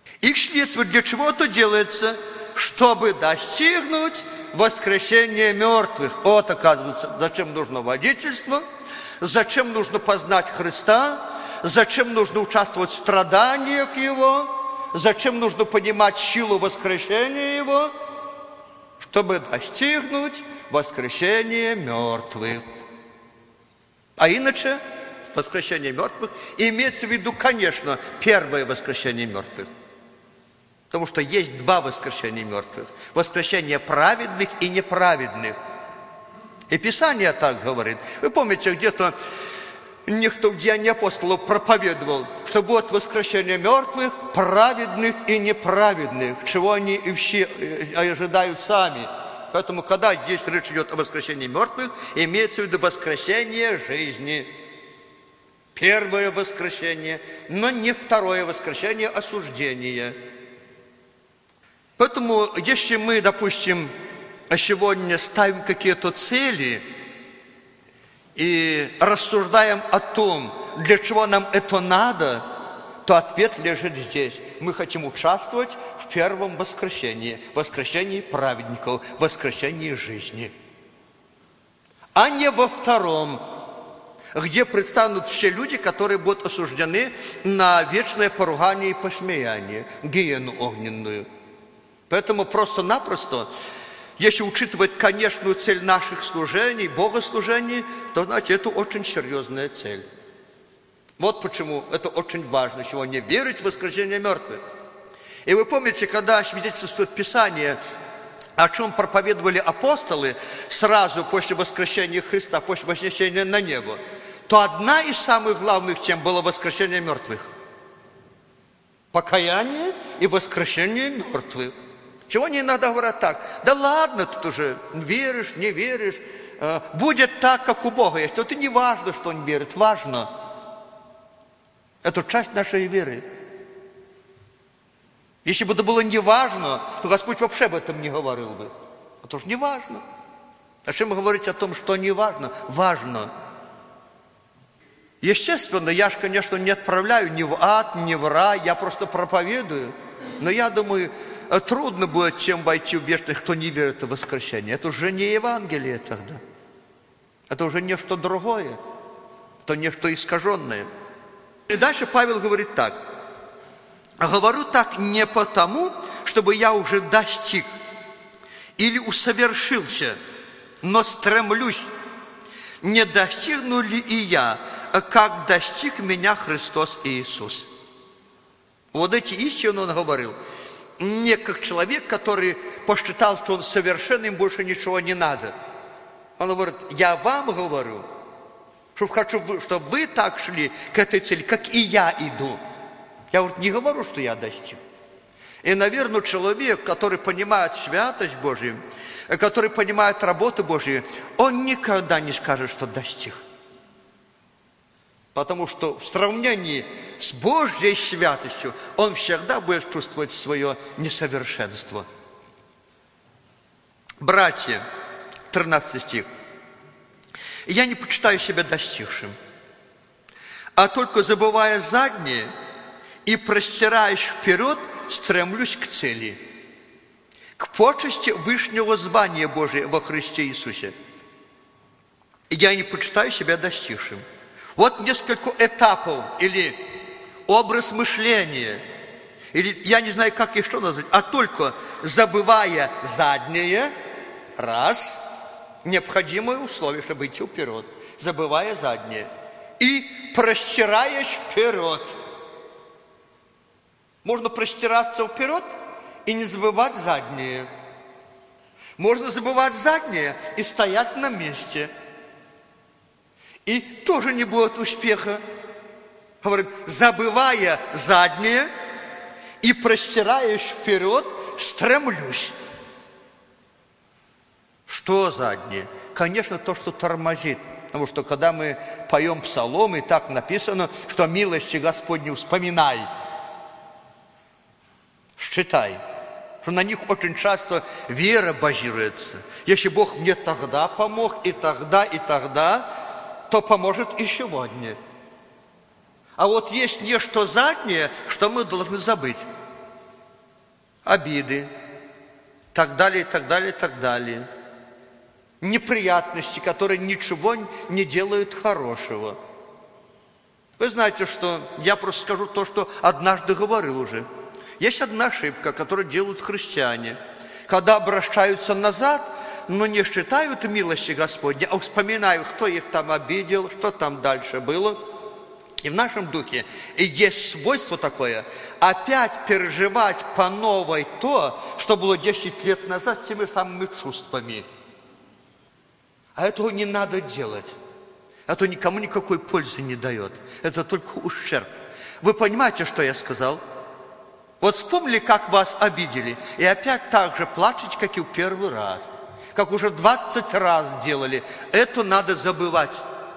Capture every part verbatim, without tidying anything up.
Их следствие для чего это делается? Чтобы достигнуть воскресения мертвых. Вот, оказывается, зачем нужно водительство, зачем нужно познать Христа, зачем нужно участвовать в страданиях Его, зачем нужно понимать силу воскрешения Его, чтобы достигнуть воскресения мертвых. А иначе воскрешение мертвых имеется в виду, конечно, первое воскрешение мертвых. Потому что есть два воскрешения мертвых. Воскрешение праведных и неправедных. И Писание так говорит. Вы помните, где-то никто в Деянии апостолов проповедовал, что будет воскрешение мертвых, праведных и неправедных, чего они и все ожидают сами. Поэтому, когда здесь речь идет о воскрешении мертвых, имеется в виду воскрешение жизни. Первое воскрешение, но не второе воскрешение, осуждения. Поэтому, если мы, допустим, сегодня ставим какие-то цели и рассуждаем о том, для чего нам это надо, то ответ лежит здесь. Мы хотим участвовать в первом воскресении, воскресении праведников, воскресении жизни, а не во втором, где предстанут все люди, которые будут осуждены на вечное поругание и посмеяние, гиену огненную. Поэтому просто-напросто, если учитывать конечную цель наших служений, богослужений, то, знаете, это очень серьезная цель. Вот почему это очень важно сегодня верить в воскресение мертвых. И вы помните, когда свидетельствует Писание, о чем проповедовали апостолы сразу после воскресения Христа, после вознесения на небо, то одна из самых главных тем было воскрешение мертвых. Покаяние и воскрешение мертвых. Чего не иногда говорят так? Да ладно, тут уже веришь, не веришь. Будет так, как у Бога есть. Это не важно, что он верит, важно. Это часть нашей веры. Если бы это было не важно, то Господь вообще об этом не говорил бы. Это же не важно. Зачем говорить о том, что не важно? Важно. Естественно, я же, конечно, не отправляю ни в ад, ни в рай, я просто проповедую. Но я думаю, трудно будет тем войти в вечность, кто не верит в воскресение. Это уже не Евангелие тогда. Это уже нечто другое. Это нечто искаженное. И дальше Павел говорит так. Говорю так не потому, чтобы я уже достиг или усовершился, но стремлюсь, не достигну ли и я, как достиг меня Христос Иисус. Вот эти истины он говорил не как человек, который посчитал, что он совершенный, им больше ничего не надо. Он говорит, я вам говорю, что хочу, чтобы вы так шли к этой цели, как и я иду. Я вот не говорю, что я достиг. И, наверное, человек, который понимает святость Божию, который понимает работу Божию, он никогда не скажет, что достиг. Потому что в сравнении с Божьей святостью он всегда будет чувствовать свое несовершенство. Братья, тринадцатый стих. Я не почитаю себя достигшим, а только забывая заднее и простираясь вперед, стремлюсь к цели, к почести вышнего звания Божия во Христе Иисусе. И я не почитаю себя достигшим. Вот несколько этапов или образ мышления, или я не знаю, как еще назвать, а только забывая заднее, раз, необходимое условие, чтобы идти вперед, забывая заднее, и простираясь вперед. Можно простираться вперед и не забывать заднее. Можно забывать заднее и стоять на месте. И тоже не будет успеха. Говорит, забывая заднее и простираясь вперед, стремлюсь. Что заднее? Конечно, то, что тормозит. Потому что когда мы поем псалом, и так написано, что милости Господни вспоминай. Считай, что на них очень часто вера базируется. Если Бог мне тогда помог, и тогда, и тогда, то поможет и сегодня. А вот есть нечто заднее, что мы должны забыть. обиды, так далее, и так далее, и так далее. Неприятности, которые ничего не делают хорошего. Вы знаете, что я просто скажу то, что однажды говорил уже. Есть одна ошибка, которую делают христиане. Когда обращаются назад, но не считают милости Господней, а вспоминают, кто их там обидел, что там дальше было. И в нашем духе и есть свойство такое, опять переживать по новой то, что было десять лет назад с теми самыми чувствами. А этого не надо делать. Это никому никакой пользы не дает. Это только ущерб. Вы понимаете, что я сказал? Вот вспомнили, как вас обидели, и опять так же плачете, как и в первый раз. Как уже двадцать раз делали. Это надо забывать.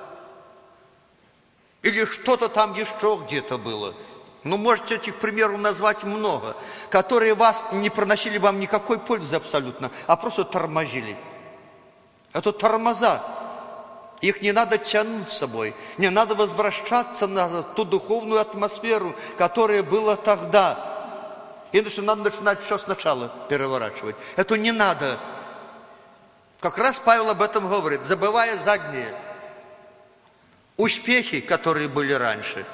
Или что-то там еще где-то было. Ну, можете этих примеров назвать много, которые вас не приносили вам никакой пользы абсолютно, а просто тормозили. Это тормоза. Их не надо тянуть с собой. Не надо возвращаться на ту духовную атмосферу, которая была тогда. Иначе надо начинать все сначала переворачивать. Это не надо. Как раз Павел об этом говорит, забывая задние успехи, которые были раньше.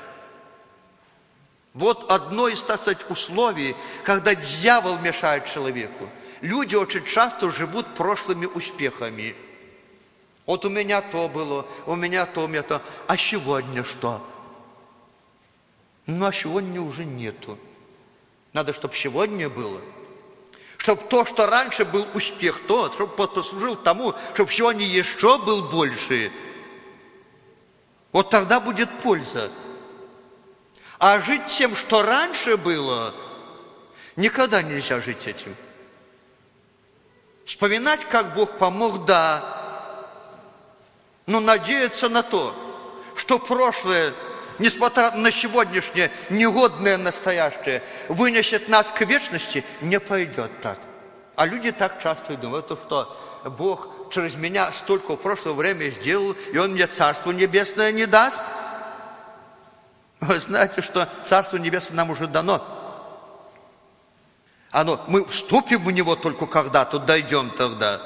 Вот одно из, так сказать, условий, когда дьявол мешает человеку. Люди очень часто живут прошлыми успехами. Вот у меня то было, у меня то, у меня то. А сегодня что? Ну, а сегодня уже нету. Надо, чтобы сегодня было. Чтобы то, что раньше был успех, то, чтобы послужил тому, чтобы сегодня еще был больше. Вот тогда будет польза. А жить тем, что раньше было, никогда нельзя жить этим. Вспоминать, как Бог помог, да. Но надеяться на то, что прошлое, несмотря на сегодняшнее негодное настоящее, вынесет нас к вечности, не пойдет так. А люди так часто и думают, то что Бог через меня столько в прошлое время сделал, и Он мне Царство Небесное не даст. Вы знаете, что Царство Небесное нам уже дано. Оно, мы вступим в него только когда-то, дойдем тогда.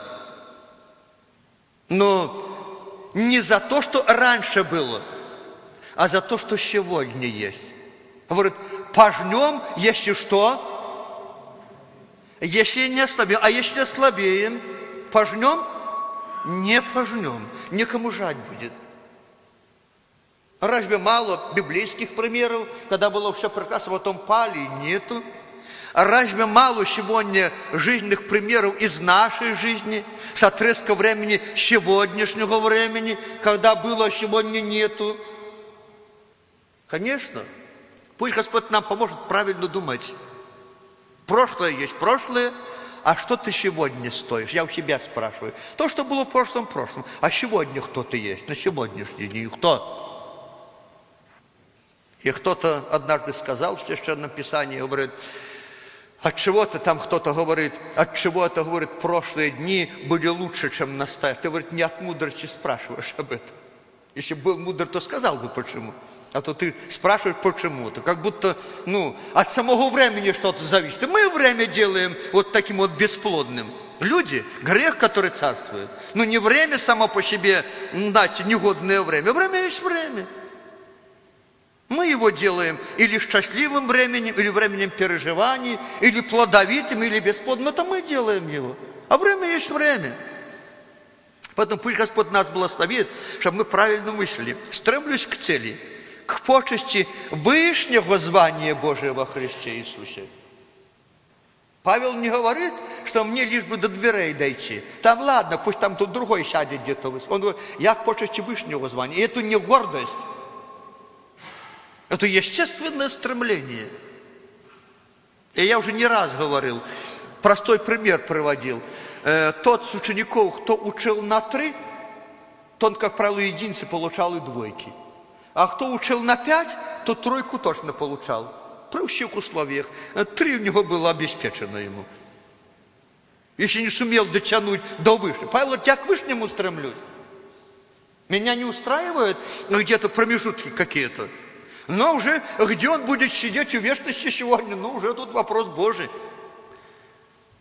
Но не за то, что раньше было, а за то, что сегодня есть. Говорит, пожнем, если что, если не ослабеем. А если ослабеем, пожнем, не пожнем. Некому жать будет. Разве мало библейских примеров, когда было все прекрасно, потом пали, нету? А разве мало сегодня жизненных примеров из нашей жизни, с отрезка времени сегодняшнего времени, когда было, а сегодня нету? Конечно. Пусть Господь нам поможет правильно думать. Прошлое есть прошлое, а что ты сегодня стоишь? Я у себя спрашиваю. То, что было в прошлом, в прошлом. А сегодня кто ты есть? На сегодняшний день кто? И кто-то однажды сказал в Священном Писании, говорит, от чего-то там кто-то говорит, от чего-то, говорит, прошлые дни были лучше, чем настоящие. Ты, говорит, не от мудрости спрашиваешь об этом. Если бы был мудр, то сказал бы почему. А то ты спрашиваешь почему-то. Как будто, ну, от самого времени что-то зависит. И мы время делаем вот таким вот бесплодным. Люди, грех, который царствует. Но не время само по себе, знаете, негодное время. Время есть время. Мы его делаем или счастливым временем, или временем переживаний, или плодовитым, или бесплодным. Это мы делаем его. А время есть время. Поэтому пусть Господь нас благословит, чтобы мы правильно мыслили. Стремлюсь к цели, к почести вышнего звания Божия во Христе Иисусе. Павел не говорит, что мне лишь бы до дверей дойти. Там ладно, пусть там тут другой сядет где-то. Он говорит, я к почести вышнего звания. И это не гордость. Это естественное стремление. И я уже не раз говорил, простой пример приводил. Э, тот с учеников, кто учил на три, тот, как правило, единицы получал и двойки. А кто учил на пять, то тройку точно получал. При всех условиях. Три у него было обеспечено ему. Если не сумел дотянуть до вышнего. Павел говорит, я к вышнему стремлюсь. Меня не устраивают где-то промежутки какие-то. Но уже где он будет сидеть в вечности сегодня, ну уже тут вопрос Божий.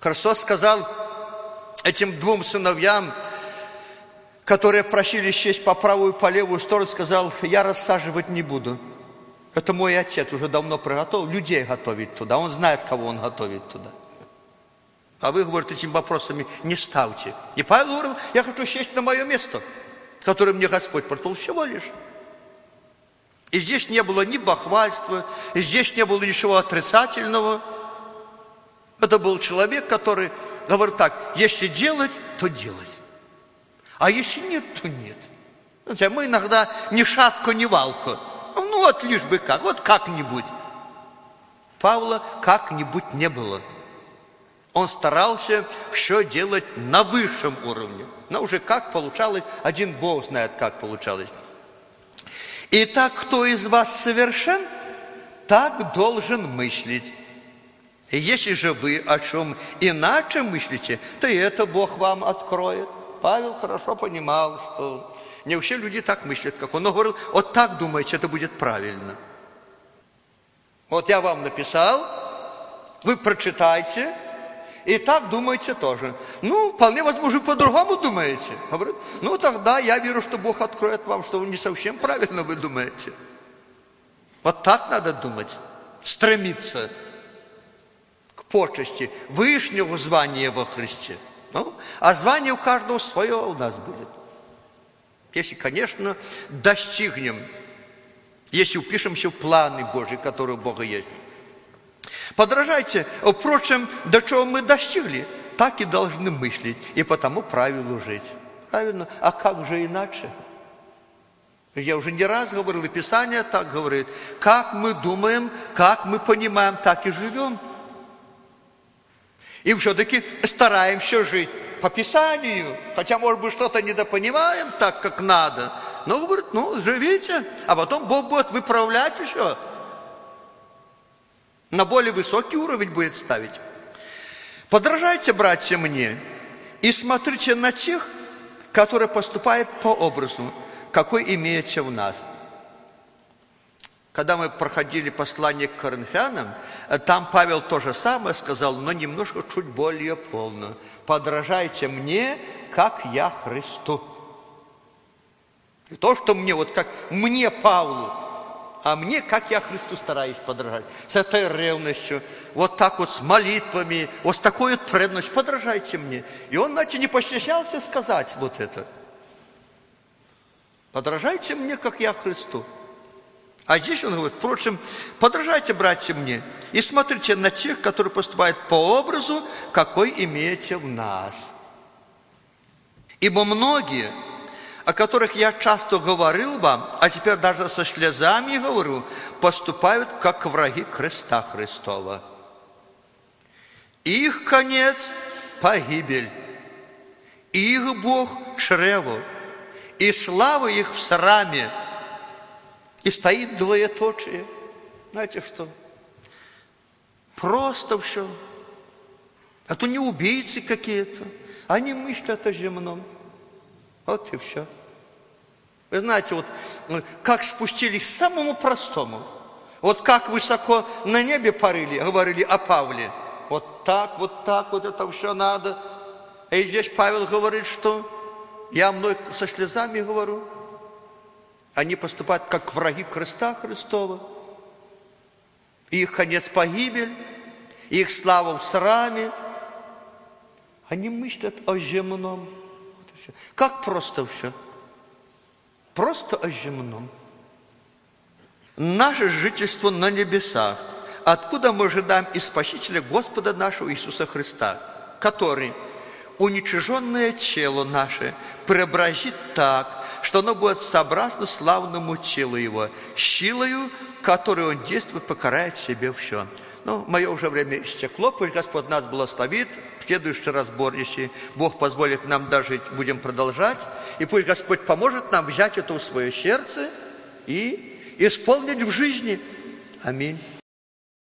Христос сказал этим двум сыновьям, которые просили сесть по правую и по левую сторону, сказал: я рассаживать не буду. Это мой отец уже давно приготовил, людей готовить туда. Он знает, кого он готовит туда. А вы, говорит, этими вопросами не ставьте. И Павел говорил: я хочу сесть на мое место, которое мне Господь поручил, всего лишь. И здесь не было ни бахвальства, и здесь не было ничего отрицательного. Это был человек, который говорит так: если делать, то делать. А если нет, то нет. Знаете, мы иногда ни шатку, ни валку. Ну вот лишь бы как, вот как-нибудь. Павла как-нибудь не было. Он старался все делать на высшем уровне. Но уже как получалось, один Бог знает, как получалось. Итак, кто из вас совершен, так должен мыслить. И если же вы о чем иначе мыслите, то и это Бог вам откроет. Павел хорошо понимал, что не все люди так мыслят, как он. Он говорил: вот так думаете, это будет правильно. Вот я вам написал, вы прочитайте, и так думаете тоже. Ну, вполне возможно, по-другому думаете. Говорит: ну, тогда я верю, что Бог откроет вам, что вы не совсем правильно вы думаете. Вот так надо думать, стремиться к почести вышнего звания во Христе. Ну, а звание у каждого свое у нас будет. Если, конечно, достигнем, если упишемся в планы Божьи, которые у Бога есть. Подражайте, впрочем, до чего мы достигли, так и должны мыслить, и по тому правилу жить. Правильно? А как же иначе? Я уже не раз говорил, и Писание так говорит: как мы думаем, как мы понимаем, так и живем. И все-таки стараемся жить по Писанию, хотя, может быть, что-то недопонимаем так, как надо. Но, говорит, ну, живите, а потом Бог будет выправлять все. На более высокий уровень будет ставить. Подражайте, братья, мне, и смотрите на тех, которые поступают по образу, какой имеете в нас. Когда мы проходили послание к Коринфянам, там Павел то же самое сказал, но немножко чуть более полно. Подражайте мне, как я Христу. Не то, что мне, вот как мне, Павлу, а мне, как я Христу стараюсь подражать. С этой ревностью, вот так вот с молитвами, вот с такой вот преданностью. Подражайте мне. И он, знаете, не постеснялся сказать вот это. Подражайте мне, как я Христу. А здесь он говорит: впрочем, подражайте, братья, мне, и смотрите на тех, которые поступают по образу, какой имеете в нас. Ибо многие, о которых я часто говорил вам, а теперь даже со слезами говорю, поступают как враги креста Христова. Их конец – погибель, их Бог – чрево, и слава их в сраме. И стоит двоеточие. Знаете что? Просто все. А то не убийцы какие-то. Они мыслят о земном. Вот и все. Вы знаете, вот как спустились к самому простому. Вот как высоко на небе парили, говорили о Павле. Вот так, вот так, вот это все надо. И здесь Павел говорит, что я мной со слезами говорю. Они поступают как враги креста Христова. Их конец – погибель, их слава в сраме. Они мыслят о земном. Как просто все? Просто о земном. Наше жительство на небесах. Откуда мы ожидаем и Спасителя Господа нашего Иисуса Христа, который уничиженное тело наше преобразит так, что оно будет сообразно славному телу Его, силою, которую Он действует, покарает себе все. Ну, мое уже время истекло, пусть Господь нас благословит. В следующий разбор, если Бог позволит нам дожить, будем продолжать. И пусть Господь поможет нам взять это в свое сердце и исполнить в жизни. Аминь.